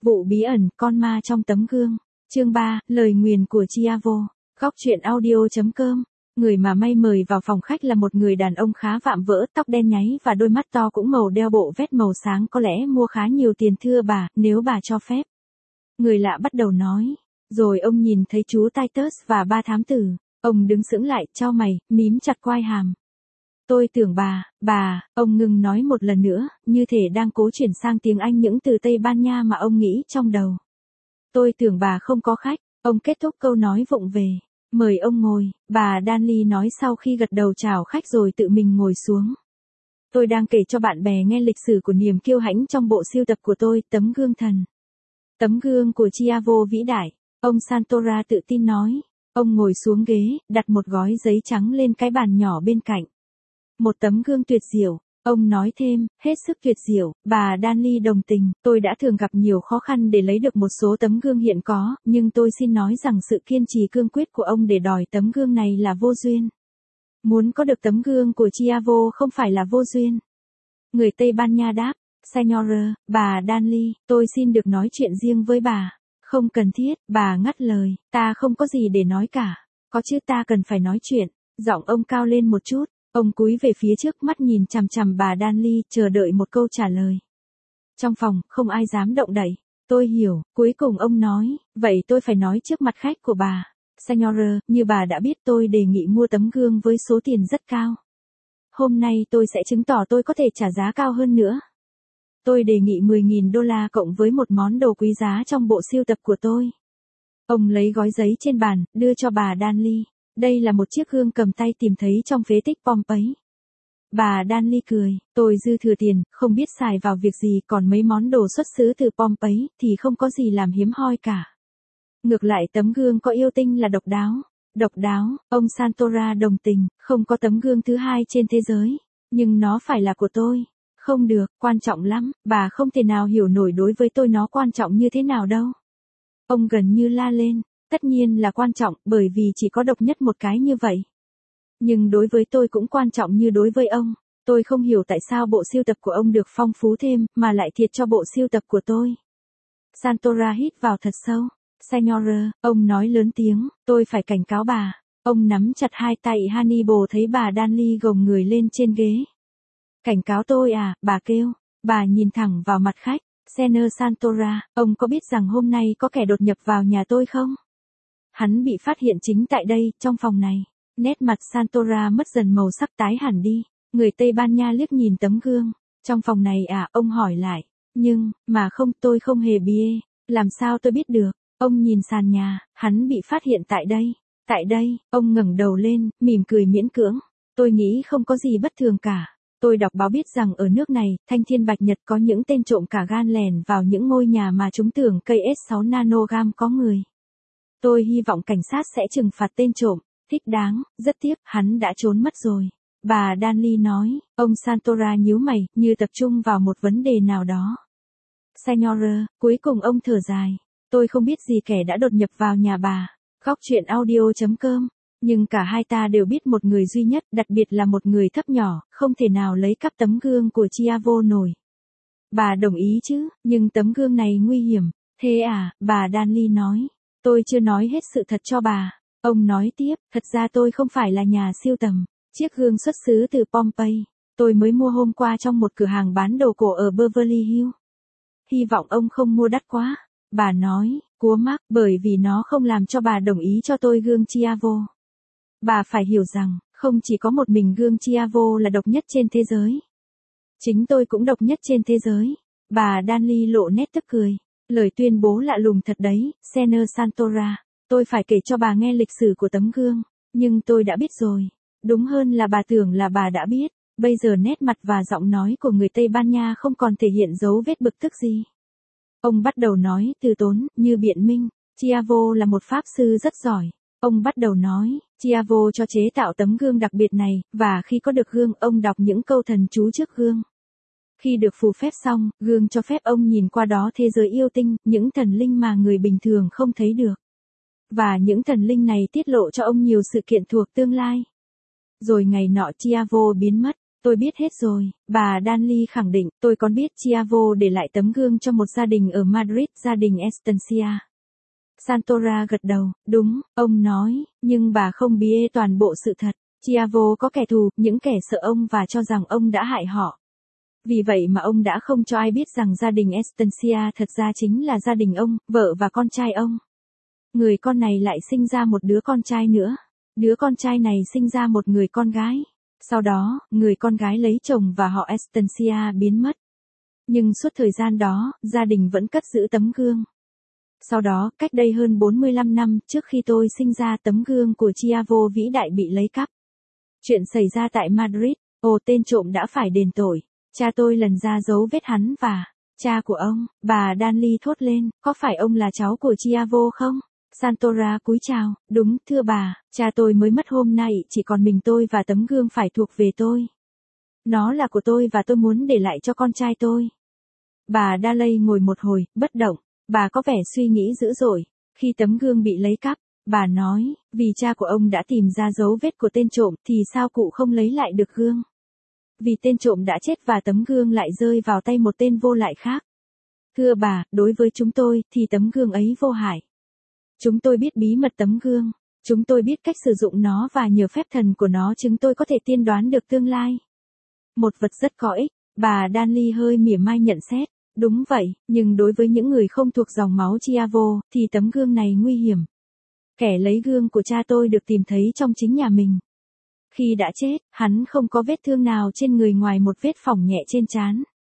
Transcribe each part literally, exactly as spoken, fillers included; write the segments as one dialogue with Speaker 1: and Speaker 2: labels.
Speaker 1: Vụ bí ẩn, con ma trong tấm gương. Chương ba, lời nguyền của Chiavo. Góc truyện audio.com. Người mà may mời vào phòng khách là một người đàn ông khá vạm vỡ, tóc đen nháy và đôi mắt to cũng màu, đeo bộ vest màu sáng, có lẽ mua khá nhiều tiền, thưa bà, nếu bà cho phép. Người lạ bắt đầu nói. Rồi ông nhìn thấy chú Titus và ba thám tử. Ông đứng sững lại, chau mày, mím chặt quai hàm. Tôi tưởng bà, bà, ông ngừng nói một lần nữa, như thể đang cố chuyển sang tiếng Anh những từ Tây Ban Nha mà ông nghĩ trong đầu. Tôi tưởng bà không có khách, ông kết thúc câu nói vụng về. Mời ông ngồi, bà Danley nói sau khi gật đầu chào khách rồi tự mình ngồi xuống. Tôi đang kể cho bạn bè nghe lịch sử của niềm kiêu hãnh trong bộ sưu tập của tôi, tấm gương thần. Tấm gương của Chiavo vĩ đại, ông Santora tự tin nói. Ông ngồi xuống ghế, đặt một gói giấy trắng lên cái bàn nhỏ bên cạnh. Một tấm gương tuyệt diệu, ông nói thêm, hết sức tuyệt diệu. Bà Danley đồng tình, tôi đã thường gặp nhiều khó khăn để lấy được một số tấm gương hiện có, nhưng tôi xin nói rằng sự kiên trì cương quyết của ông để đòi tấm gương này là vô duyên. Muốn có được tấm gương của Chiavo không phải là vô duyên. Người Tây Ban Nha đáp, Señora, bà Danley, tôi xin được nói chuyện riêng với bà. Không cần thiết, bà ngắt lời, ta không có gì để nói cả. Có chứ, ta cần phải nói chuyện. Giọng ông cao lên một chút. Ông cúi về phía trước, mắt nhìn chằm chằm bà Danley, chờ đợi một câu trả lời. Trong phòng, không ai dám động đậy. Tôi hiểu, cuối cùng ông nói, vậy tôi phải nói trước mặt khách của bà. Señora, như bà đã biết, tôi đề nghị mua tấm gương với số tiền rất cao. Hôm nay tôi sẽ chứng tỏ tôi có thể trả giá cao hơn nữa. Tôi đề nghị mười nghìn đô la cộng với một món đồ quý giá trong bộ sưu tập của tôi. Ông lấy gói giấy trên bàn, đưa cho bà Danley. Đây là một chiếc gương cầm tay tìm thấy trong phế tích Pompeii. Bà Danley cười, tôi dư thừa tiền, không biết xài vào việc gì, còn mấy món đồ xuất xứ từ Pompeii thì không có gì làm hiếm hoi cả. Ngược lại tấm gương có yêu tinh là độc đáo. Độc đáo, ông Santora đồng tình, không có tấm gương thứ hai trên thế giới, nhưng nó phải là của tôi. Không được, quan trọng lắm, bà không thể nào hiểu nổi đối với tôi nó quan trọng như thế nào đâu. Ông gần như la lên. Tất nhiên là quan trọng, bởi vì chỉ có độc nhất một cái như vậy. Nhưng đối với tôi cũng quan trọng như đối với ông. Tôi không hiểu tại sao bộ sưu tập của ông được phong phú thêm, mà lại thiệt cho bộ sưu tập của tôi. Santora hít vào thật sâu. Señora, ông nói lớn tiếng, tôi phải cảnh cáo bà. Ông nắm chặt hai tay Hannibal, thấy bà Danley gồng người lên trên ghế. Cảnh cáo tôi à, bà kêu. Bà nhìn thẳng vào mặt khách. Señor Santora, ông có biết rằng hôm nay có kẻ đột nhập vào nhà tôi không? Hắn bị phát hiện chính tại đây, trong phòng này. Nét mặt Santora mất dần màu sắc, tái hẳn đi. Người Tây Ban Nha liếc nhìn tấm gương. Trong phòng này à, ông hỏi lại. Nhưng, mà không, tôi không hề bia. Làm sao tôi biết được? Ông nhìn sàn nhà, hắn bị phát hiện tại đây. Tại đây, ông ngẩng đầu lên, mỉm cười miễn cưỡng. Tôi nghĩ không có gì bất thường cả. Tôi đọc báo biết rằng ở nước này, Thanh Thiên Bạch Nhật có những tên trộm cả gan lèn vào những ngôi nhà mà chúng tưởng cây S sáu nanogam có người. Tôi hy vọng cảnh sát sẽ trừng phạt tên trộm, thích đáng, rất tiếc, hắn đã trốn mất rồi. Bà Danley nói, ông Santora nhíu mày, như tập trung vào một vấn đề nào đó. Señora, cuối cùng ông thở dài. Tôi không biết gì kẻ đã đột nhập vào nhà bà. Góc truyện audio.com. Nhưng cả hai ta đều biết một người duy nhất, đặc biệt là một người thấp nhỏ, không thể nào lấy cắp tấm gương của Chiavo nổi. Bà đồng ý chứ, nhưng tấm gương này nguy hiểm. Thế à, bà Danley nói. Tôi chưa nói hết sự thật cho bà. Ông nói tiếp, thật ra tôi không phải là nhà siêu tầm. Chiếc gương xuất xứ từ Pompeii. Tôi mới mua hôm qua trong một cửa hàng bán đồ cổ ở Beverly Hills. Hy vọng ông không mua đắt quá. Bà nói, cúa mắc, bởi vì nó không làm cho bà đồng ý cho tôi gương Chiavo. Bà phải hiểu rằng, không chỉ có một mình gương Chiavo là độc nhất trên thế giới. Chính tôi cũng độc nhất trên thế giới. Bà Danley lộ nét tức cười. Lời tuyên bố lạ lùng thật đấy, Señor Santora. Tôi phải kể cho bà nghe lịch sử của tấm gương. Nhưng tôi đã biết rồi. Đúng hơn là bà tưởng là bà đã biết. Bây giờ nét mặt và giọng nói của người Tây Ban Nha không còn thể hiện dấu vết bực tức gì. Ông bắt đầu nói từ tốn, như biện minh. Chiavo là một pháp sư rất giỏi. Ông bắt đầu nói, Chiavo cho chế tạo tấm gương đặc biệt này, và khi có được gương, ông đọc những câu thần chú trước gương. Khi được phù phép xong, gương cho phép ông nhìn qua đó thế giới yêu tinh, những thần linh mà người bình thường không thấy được. Và những thần linh này tiết lộ cho ông nhiều sự kiện thuộc tương lai. Rồi ngày nọ Chiavo biến mất. Tôi biết hết rồi, bà Danley khẳng định, tôi còn biết Chiavo để lại tấm gương cho một gia đình ở Madrid, gia đình Estancia. Santora gật đầu, đúng, ông nói, nhưng bà không bia toàn bộ sự thật. Chiavo có kẻ thù, những kẻ sợ ông và cho rằng ông đã hại họ. Vì vậy mà ông đã không cho ai biết rằng gia đình Estancia thật ra chính là gia đình ông, vợ và con trai ông. Người con này lại sinh ra một đứa con trai nữa. Đứa con trai này sinh ra một người con gái. Sau đó, người con gái lấy chồng và họ Estancia biến mất. Nhưng suốt thời gian đó, gia đình vẫn cất giữ tấm gương. Sau đó, cách đây hơn bốn mươi lăm năm trước khi tôi sinh ra, tấm gương của Chiavo vĩ đại bị lấy cắp. Chuyện xảy ra tại Madrid, ồ tên trộm đã phải đền tội. Cha tôi lần ra dấu vết hắn và cha của ông, bà Danley thốt lên, có phải ông là cháu của Chiavo không? Santora cúi chào, đúng, thưa bà, cha tôi mới mất hôm nay, chỉ còn mình tôi và tấm gương phải thuộc về tôi. Nó là của tôi và tôi muốn để lại cho con trai tôi. Bà Danley ngồi một hồi, bất động, bà có vẻ suy nghĩ dữ dội. Khi tấm gương bị lấy cắp, bà nói, vì cha của ông đã tìm ra dấu vết của tên trộm thì sao cụ không lấy lại được gương? Vì tên trộm đã chết và tấm gương lại rơi vào tay một tên vô lại khác. Thưa bà, đối với chúng tôi thì tấm gương ấy vô hại. Chúng tôi biết bí mật tấm gương. Chúng tôi biết cách sử dụng nó và nhờ phép thần của nó chúng tôi có thể tiên đoán được tương lai. Một vật rất có ích, bà Danley hơi mỉa mai nhận xét. Đúng vậy, nhưng đối với những người không thuộc dòng máu Chiavo, thì tấm gương này nguy hiểm. Kẻ lấy gương của cha tôi được tìm thấy trong chính nhà mình. Khi đã chết, hắn không có vết thương nào trên người ngoài một vết phỏng nhẹ trên trán.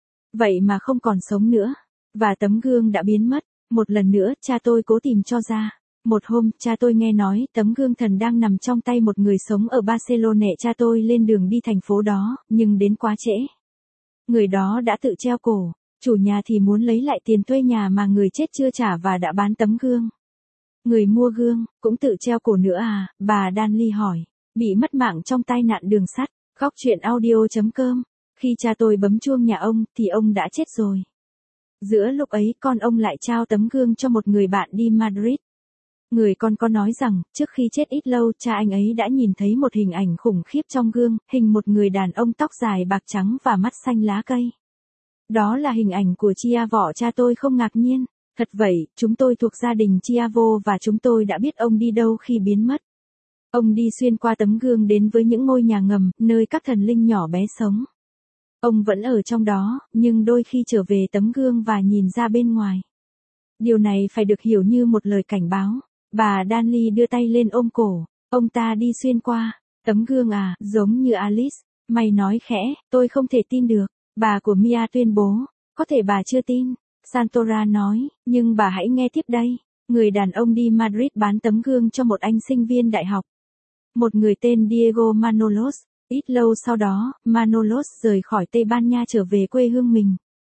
Speaker 1: Vậy mà không còn sống nữa. Và tấm gương đã biến mất. Một lần nữa, cha tôi cố tìm cho ra. Một hôm, cha tôi nghe nói tấm gương thần đang nằm trong tay một người sống ở Barcelona. Cha tôi lên đường đi thành phố đó, nhưng đến quá trễ. Người đó đã tự treo cổ. Chủ nhà thì muốn lấy lại tiền thuê nhà mà người chết chưa trả và đã bán tấm gương. Người mua gương, cũng tự treo cổ nữa à, bà Danley hỏi. Bị mất mạng trong tai nạn đường sắt, khóc chuyện audio chấm com. Khi cha tôi bấm chuông nhà ông, thì ông đã chết rồi. Giữa lúc ấy, con ông lại trao tấm gương cho một người bạn đi Madrid. Người con có nói rằng, trước khi chết ít lâu, cha anh ấy đã nhìn thấy một hình ảnh khủng khiếp trong gương, hình một người đàn ông tóc dài bạc trắng và mắt xanh lá cây. Đó là hình ảnh của Chiavo. Cha tôi không ngạc nhiên. Thật vậy, chúng tôi thuộc gia đình Chiavo và chúng tôi đã biết ông đi đâu khi biến mất. Ông đi xuyên qua tấm gương đến với những ngôi nhà ngầm, nơi các thần linh nhỏ bé sống. Ông vẫn ở trong đó, nhưng đôi khi trở về tấm gương và nhìn ra bên ngoài. Điều này phải được hiểu như một lời cảnh báo. Bà Danley đưa tay lên ôm cổ. Ông ta đi xuyên qua. Tấm gương à, giống như Alice. Mày nói khẽ, tôi không thể tin được. Bà của Mia tuyên bố. Có thể bà chưa tin. Santora nói, nhưng bà hãy nghe tiếp đây. Người đàn ông đi Madrid bán tấm gương cho một anh sinh viên đại học. Một người tên Diego Manolos. Ít lâu sau đó, Manolos rời khỏi Tây Ban Nha trở về quê hương mình.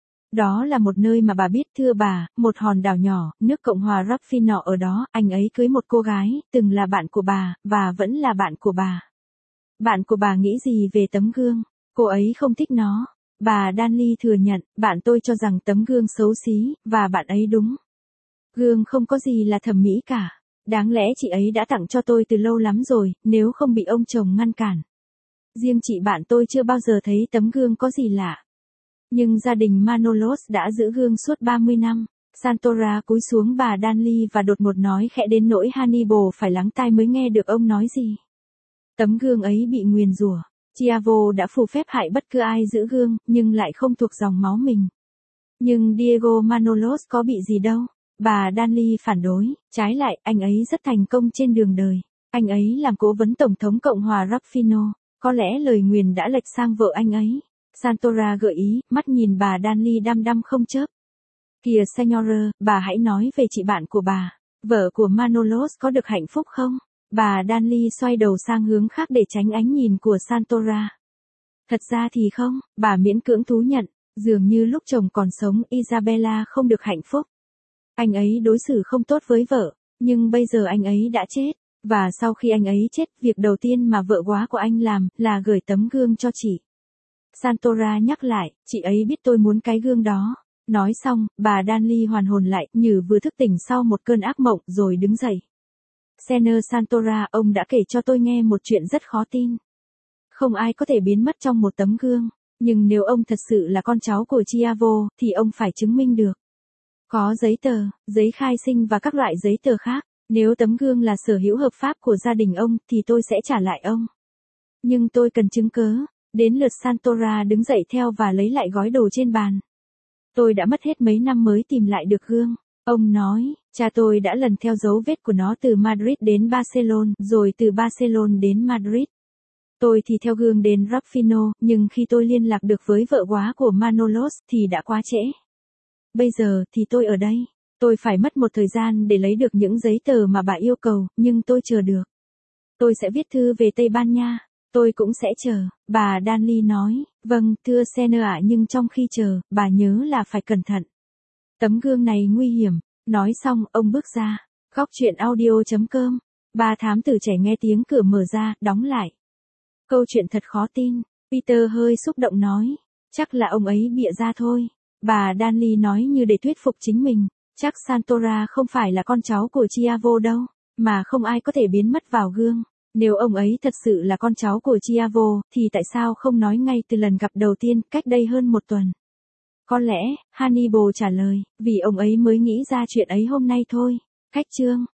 Speaker 1: Đó là một nơi mà bà biết, thưa bà, một hòn đảo nhỏ, nước Cộng hòa Rufino ở đó. Anh ấy cưới một cô gái, từng là bạn của bà, và vẫn là bạn của bà. Bạn của bà nghĩ gì về tấm gương? Cô ấy không thích nó. Bà Danley thừa nhận, bạn tôi cho rằng tấm gương xấu xí, và bạn ấy đúng. Gương không có gì là thẩm mỹ cả. Đáng lẽ chị ấy đã tặng cho tôi từ lâu lắm rồi, nếu không bị ông chồng ngăn cản. Riêng chị bạn tôi chưa bao giờ thấy tấm gương có gì lạ. Nhưng gia đình Manolos đã giữ gương suốt ba mươi năm. Santora cúi xuống bà Danley và đột ngột nói khẽ đến nỗi Hannibal phải lắng tai mới nghe được ông nói gì. Tấm gương ấy bị nguyền rủa. Chiavo đã phù phép hại bất cứ ai giữ gương, nhưng lại không thuộc dòng máu mình. Nhưng Diego Manolos có bị gì đâu. Bà Danley phản đối, trái lại, anh ấy rất thành công trên đường đời. Anh ấy làm cố vấn Tổng thống Cộng hòa Rufino. Có lẽ lời nguyền đã lệch sang vợ anh ấy. Santora gợi ý, mắt nhìn bà Danley đăm đăm không chớp. Kìa Senora, bà hãy nói về chị bạn của bà. Vợ của Manolos có được hạnh phúc không? Bà Danley xoay đầu sang hướng khác để tránh ánh nhìn của Santora. Thật ra thì không, bà miễn cưỡng thú nhận. Dường như lúc chồng còn sống, Isabella không được hạnh phúc. Anh ấy đối xử không tốt với vợ, nhưng bây giờ anh ấy đã chết. Và sau khi anh ấy chết, việc đầu tiên mà vợ quá của anh làm, là gửi tấm gương cho chị. Santora nhắc lại, chị ấy biết tôi muốn cái gương đó. Nói xong, bà Danley hoàn hồn lại, như vừa thức tỉnh sau một cơn ác mộng, rồi đứng dậy. Senor Santora, ông đã kể cho tôi nghe một chuyện rất khó tin. Không ai có thể biến mất trong một tấm gương. Nhưng nếu ông thật sự là con cháu của Chievo, thì ông phải chứng minh được. Có giấy tờ, giấy khai sinh và các loại giấy tờ khác. Nếu tấm gương là sở hữu hợp pháp của gia đình ông, thì tôi sẽ trả lại ông. Nhưng tôi cần chứng cớ. Đến lượt Santora đứng dậy theo và lấy lại gói đồ trên bàn. Tôi đã mất hết mấy năm mới tìm lại được gương. Ông nói, cha tôi đã lần theo dấu vết của nó từ Madrid đến Barcelona, rồi từ Barcelona đến Madrid. Tôi thì theo gương đến Rufino, nhưng khi tôi liên lạc được với vợ quá của Manolos thì đã quá trễ. Bây giờ thì tôi ở đây. Tôi phải mất một thời gian để lấy được những giấy tờ mà bà yêu cầu, nhưng tôi chờ được. Tôi sẽ viết thư về Tây Ban Nha. Tôi cũng sẽ chờ, bà Danley nói. Vâng, thưa Senner ạ, nhưng trong khi chờ, bà nhớ là phải cẩn thận. Tấm gương này nguy hiểm. Nói xong, ông bước ra. Góc chuyện audio chấm com. Ba thám tử trẻ nghe tiếng cửa mở ra, đóng lại. Câu chuyện thật khó tin. Peter hơi xúc động nói. Chắc là ông ấy bịa ra thôi. Bà Danley nói như để thuyết phục chính mình. Chắc Santora không phải là con cháu của Chievo đâu. Mà không ai có thể biến mất vào gương. Nếu ông ấy thật sự là con cháu của Chievo, thì tại sao không nói ngay từ lần gặp đầu tiên, cách đây hơn một tuần? Có lẽ, Hannibal trả lời, vì ông ấy mới nghĩ ra chuyện ấy hôm nay thôi. Cách chương